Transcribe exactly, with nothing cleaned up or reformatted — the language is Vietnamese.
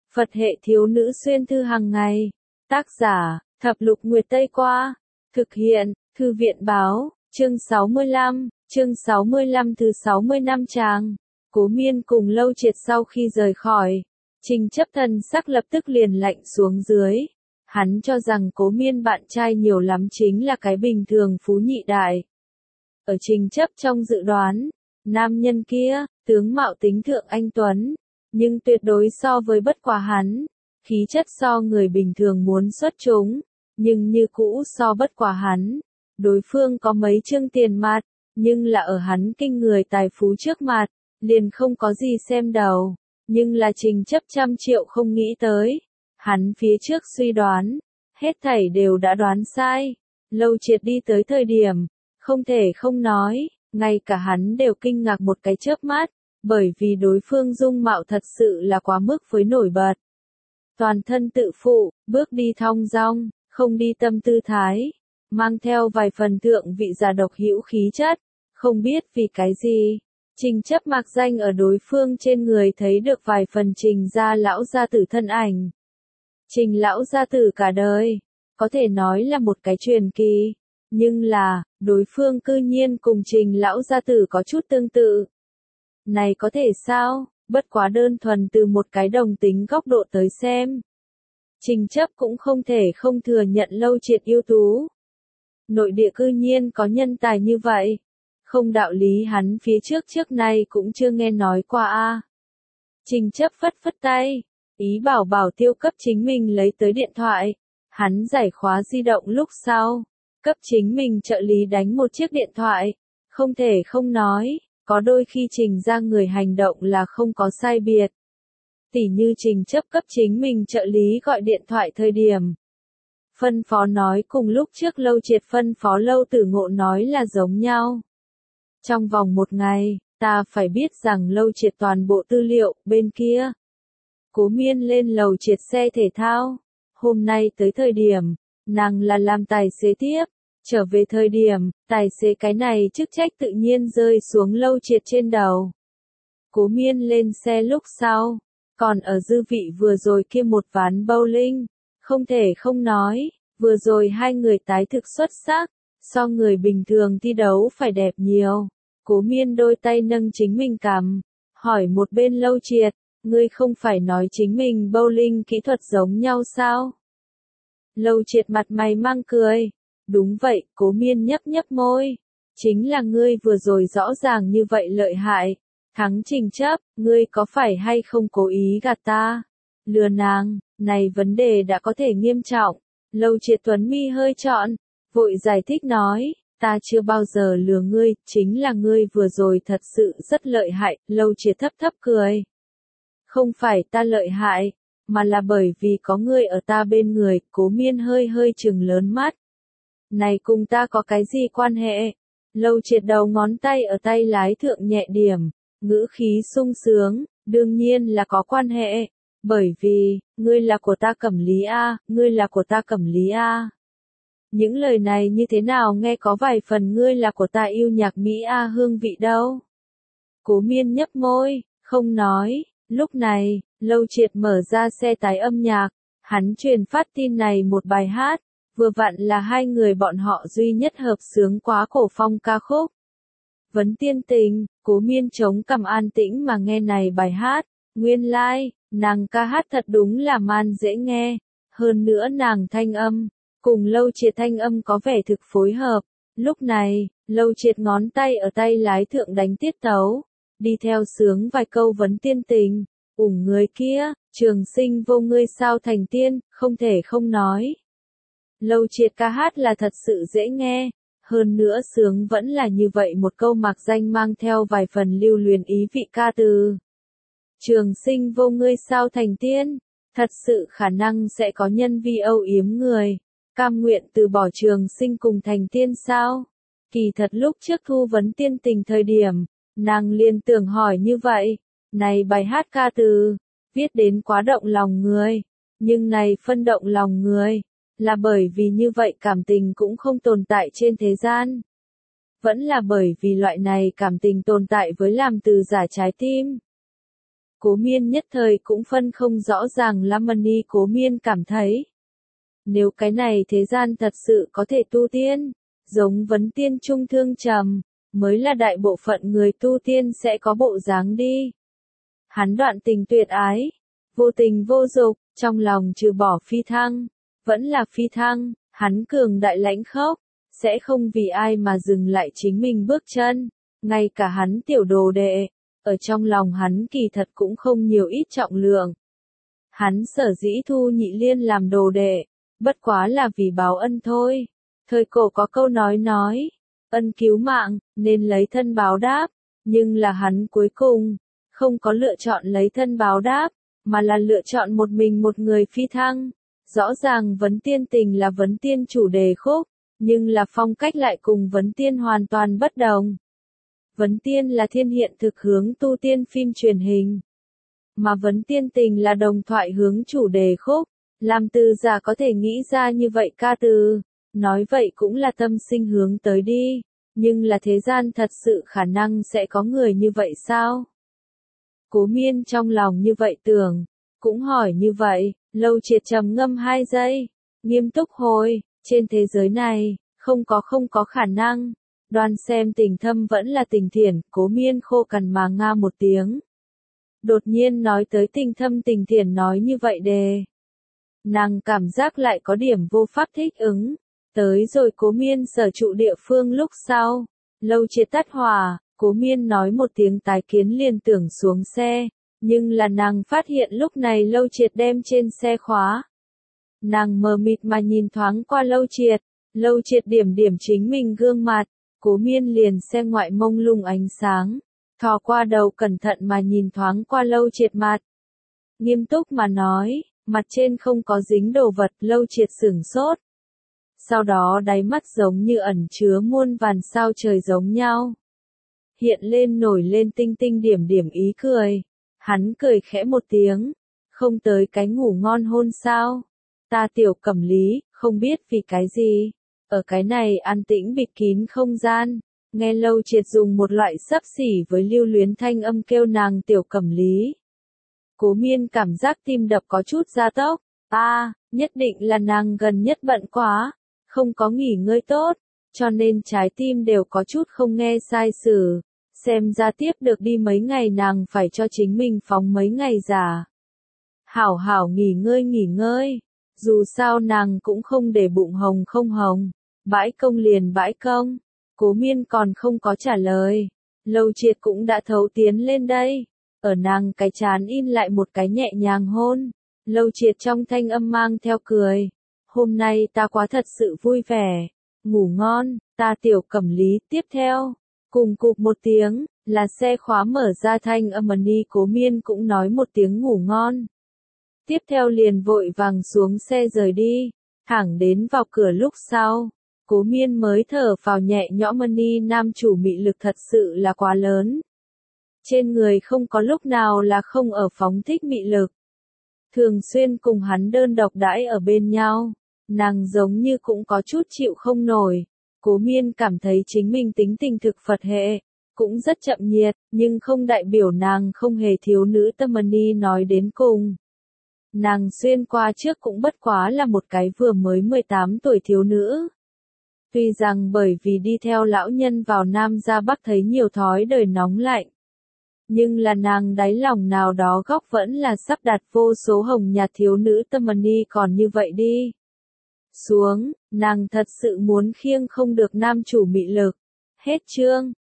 Phật hệ thiếu nữ xuyên thư hàng ngày. Tác giả, Thập lục Nguyệt Tây Qua. Thực hiện, Thư viện Báo, chương sáu mươi lăm, chương sáu mươi lăm thứ sáu mươi năm tràng. Cố Miên cùng Lâu Triệt sau khi rời khỏi, Trình Chấp thần sắc lập tức liền lạnh xuống dưới. Hắn cho rằng Cố Miên bạn trai nhiều lắm chính là cái bình thường phú nhị đại. Ở Trình Chấp trong dự đoán, nam nhân kia, tướng mạo tính thượng anh tuấn, nhưng tuyệt đối so với bất quá hắn, khí chất so người bình thường muốn xuất chúng, nhưng như cũ so bất quá hắn. Đối phương có mấy chương tiền mặt, nhưng là ở hắn kinh người tài phú trước mặt, liền không có gì xem đầu, nhưng là Trình Chấp trăm triệu không nghĩ tới. Hắn phía trước suy đoán, hết thảy đều đã đoán sai. Lâu Triệt đi tới thời điểm, không thể không nói, ngay cả hắn đều kinh ngạc một cái chớp mắt, bởi vì đối phương dung mạo thật sự là quá mức với nổi bật. Toàn thân tự phụ, bước đi thong dong, không đi tâm tư thái, mang theo vài phần thượng vị già độc hữu khí chất, không biết vì cái gì. Trình Chấp mặc danh ở đối phương trên người thấy được vài phần Trình gia lão gia tử thân ảnh. Trình lão gia tử cả đời, có thể nói là một cái truyền kỳ, nhưng là, đối phương cư nhiên cùng Trình lão gia tử có chút tương tự. Này có thể sao, bất quá đơn thuần từ một cái đồng tính góc độ tới xem. Trình Chấp cũng không thể không thừa nhận Lâu Triệt ưu tú. Nội địa cư nhiên có nhân tài như vậy. Không đạo lý hắn phía trước trước nay cũng chưa nghe nói qua a. Trình Chấp phất phất tay, ý bảo Bảo Tiêu cấp chính mình lấy tới điện thoại. Hắn giải khóa di động lúc sau, cấp chính mình trợ lý đánh một chiếc điện thoại. Không thể không nói, có đôi khi Trình ra người hành động là không có sai biệt. Tỉ như Trình Chấp cấp chính mình trợ lý gọi điện thoại thời điểm. Phân phó nói cùng lúc trước Lâu Triệt phân phó Lâu Tử Ngộ nói là giống nhau. Trong vòng một ngày, ta phải biết rằng Lâu Triệt toàn bộ tư liệu, bên kia. Cố Miên lên lầu Triệt xe thể thao. Hôm nay tới thời điểm, nàng là làm tài xế tiếp. Trở về thời điểm, tài xế cái này chức trách tự nhiên rơi xuống Lâu Triệt trên đầu. Cố Miên lên xe lúc sau, còn ở dư vị vừa rồi kia một ván bowling. Không thể không nói, vừa rồi hai người tái thực xuất sắc. So người bình thường thi đấu phải đẹp nhiều. Cố Miên đôi tay nâng chính mình cằm, hỏi một bên Lâu Triệt, ngươi không phải nói chính mình bowling kỹ thuật giống nhau sao? Lâu Triệt mặt mày mang cười, đúng vậy, Cố Miên nhấp nhấp môi, chính là ngươi vừa rồi rõ ràng như vậy lợi hại, thắng Trình Chấp, ngươi có phải hay không cố ý gạt ta? Lừa nàng, này vấn đề đã có thể nghiêm trọng. Lâu Triệt tuấn mi hơi trọn, vội giải thích nói, ta chưa bao giờ lừa ngươi, chính là ngươi vừa rồi thật sự rất lợi hại. Lâu Triệt thấp thấp cười. Không phải ta lợi hại, mà là bởi vì có ngươi ở ta bên người. Cố Miên hơi hơi trừng lớn mắt. Này cùng ta có cái gì quan hệ? Lâu Triệt đầu ngón tay ở tay lái thượng nhẹ điểm, ngữ khí sung sướng, đương nhiên là có quan hệ. Bởi vì, ngươi là của ta Cẩm Lý A, ngươi là của ta Cẩm Lý A. Những lời này như thế nào nghe có vài phần ngươi là của ta yêu nhạc Mỹ A hương vị đâu. Cố Miên nhấp môi, không nói. Lúc này, Lâu Triệt mở ra xe tái âm nhạc, hắn truyền phát tin này một bài hát, vừa vặn là hai người bọn họ duy nhất hợp xướng quá cổ phong ca khúc. Vấn tiên tình, Cố Miên chống cằm an tĩnh mà nghe này bài hát, nguyên lai, like, nàng ca hát thật đúng là man dễ nghe, hơn nữa nàng thanh âm, cùng Lâu Triệt thanh âm có vẻ thực phối hợp. Lúc này, Lâu Triệt ngón tay ở tay lái thượng đánh tiết tấu, đi theo sướng vài câu vấn tiên tình, ủng người kia, trường sinh vô ngươi sao thành tiên, không thể không nói. Lâu Triệt ca hát là thật sự dễ nghe, hơn nữa sướng vẫn là như vậy một câu mạc danh mang theo vài phần lưu luyến ý vị ca từ. Trường sinh vô ngươi sao thành tiên, thật sự khả năng sẽ có nhân vi âu yếm người, cam nguyện từ bỏ trường sinh cùng thành tiên sao? Kỳ thật lúc trước thu vấn tiên tình thời điểm, nàng liền tưởng hỏi như vậy, này bài hát ca từ, viết đến quá động lòng người, nhưng này phân động lòng người, là bởi vì như vậy cảm tình cũng không tồn tại trên thế gian. Vẫn là bởi vì loại này cảm tình tồn tại với làm từ giả trái tim. Cố Miên nhất thời cũng phân không rõ ràng Lamani. Cố Miên cảm thấy, nếu cái này thế gian thật sự có thể tu tiên, giống vấn tiên trung thương trầm, mới là đại bộ phận người tu tiên sẽ có bộ dáng đi. Hắn đoạn tình tuyệt ái, vô tình vô dục, trong lòng trừ bỏ phi thăng, vẫn là phi thăng, hắn cường đại lãnh khốc, sẽ không vì ai mà dừng lại chính mình bước chân, ngay cả hắn tiểu đồ đệ, ở trong lòng hắn kỳ thật cũng không nhiều ít trọng lượng. Hắn sở dĩ thu Nhị Liên làm đồ đệ, bất quá là vì báo ân thôi. Thời cổ có câu nói nói, ân cứu mạng, nên lấy thân báo đáp, nhưng là hắn cuối cùng, không có lựa chọn lấy thân báo đáp, mà là lựa chọn một mình một người phi thăng. Rõ ràng vấn tiên tình là vấn tiên chủ đề khúc, nhưng là phong cách lại cùng vấn tiên hoàn toàn bất đồng. Vấn tiên là thiên hiện thực hướng tu tiên phim truyền hình, mà vấn tiên tình là đồng thoại hướng chủ đề khúc. Làm từ giả có thể nghĩ ra như vậy ca từ, nói vậy cũng là tâm sinh hướng tới đi, nhưng là thế gian thật sự khả năng sẽ có người như vậy sao? Cố Miên trong lòng như vậy tưởng, cũng hỏi như vậy, Lâu Triệt trầm ngâm hai giây, nghiêm túc hồi, trên thế giới này, không có không có khả năng, đoan xem tình thâm vẫn là tình thiển. Cố Miên khô cằn mà nga một tiếng. Đột nhiên nói tới tình thâm tình thiển nói như vậy đề. Nàng cảm giác lại có điểm vô pháp thích ứng. Tới rồi Cố Miên sở trụ địa phương lúc sau, Lâu Triệt tắt hỏa, Cố Miên nói một tiếng tái kiến liền tưởng xuống xe, nhưng là nàng phát hiện lúc này Lâu Triệt đem trên xe khóa. Nàng mờ mịt mà nhìn thoáng qua Lâu Triệt, Lâu Triệt điểm điểm chính mình gương mặt, Cố Miên liền xem ngoại mông lung ánh sáng, thò qua đầu cẩn thận mà nhìn thoáng qua Lâu Triệt mặt. Nghiêm túc mà nói, mặt trên không có dính đồ vật. Lâu Triệt sửng sốt. Sau đó đáy mắt giống như ẩn chứa muôn vàn sao trời giống nhau. Hiện lên nổi lên tinh tinh điểm điểm ý cười. Hắn cười khẽ một tiếng. Không tới cái ngủ ngon hôn sao? Ta Tiểu Cẩm Lý, không biết vì cái gì. Ở cái này an tĩnh bịt kín không gian. Nghe Lâu Triệt dùng một loại xấp xỉ với lưu luyến thanh âm kêu nàng Tiểu Cẩm Lý. Cố Miên cảm giác tim đập có chút gia tốc. A, à, nhất định là nàng gần nhất bận quá, không có nghỉ ngơi tốt, cho nên trái tim đều có chút không nghe sai sử. Xem ra tiếp được đi mấy ngày nàng phải cho chính mình phóng mấy ngày giả. Hảo hảo nghỉ ngơi nghỉ ngơi, dù sao nàng cũng không để bụng hồng không hồng, bãi công liền bãi công. Cố Miên còn không có trả lời, Lâu Triệt cũng đã thấu tiến lên đây. Ở nàng cái trán in lại một cái nhẹ nhàng hôn. Lâu Triệt trong thanh âm mang theo cười. Hôm nay ta quá thật sự vui vẻ. Ngủ ngon, ta Tiểu Cẩm Lý. Tiếp theo, cùng cục một tiếng, là xe khóa mở ra thanh âm ni. Cố Miên cũng nói một tiếng ngủ ngon. Tiếp theo liền vội vàng xuống xe rời đi. Thẳng đến vào cửa lúc sau, Cố Miên mới thở phào nhẹ nhõm. Ni nam chủ mị lực thật sự là quá lớn. Trên người không có lúc nào là không ở phóng thích mị lực. Thường xuyên cùng hắn đơn độc đãi ở bên nhau, nàng giống như cũng có chút chịu không nổi. Cố Miên cảm thấy chính mình tính tình thực Phật hệ, cũng rất chậm nhiệt, nhưng không đại biểu nàng không hề thiếu nữ tâm. Ni nói đến cùng, nàng xuyên qua trước cũng bất quá là một cái vừa mới mười tám tuổi thiếu nữ. Tuy rằng bởi vì đi theo lão nhân vào Nam ra Bắc thấy nhiều thói đời nóng lạnh, nhưng là nàng đáy lòng nào đó góc vẫn là sắp đặt vô số hồng nhạt thiếu nữ tâm. Ni còn như vậy đi xuống, nàng thật sự muốn khiêng không được nam chủ mị lực. Hết chương.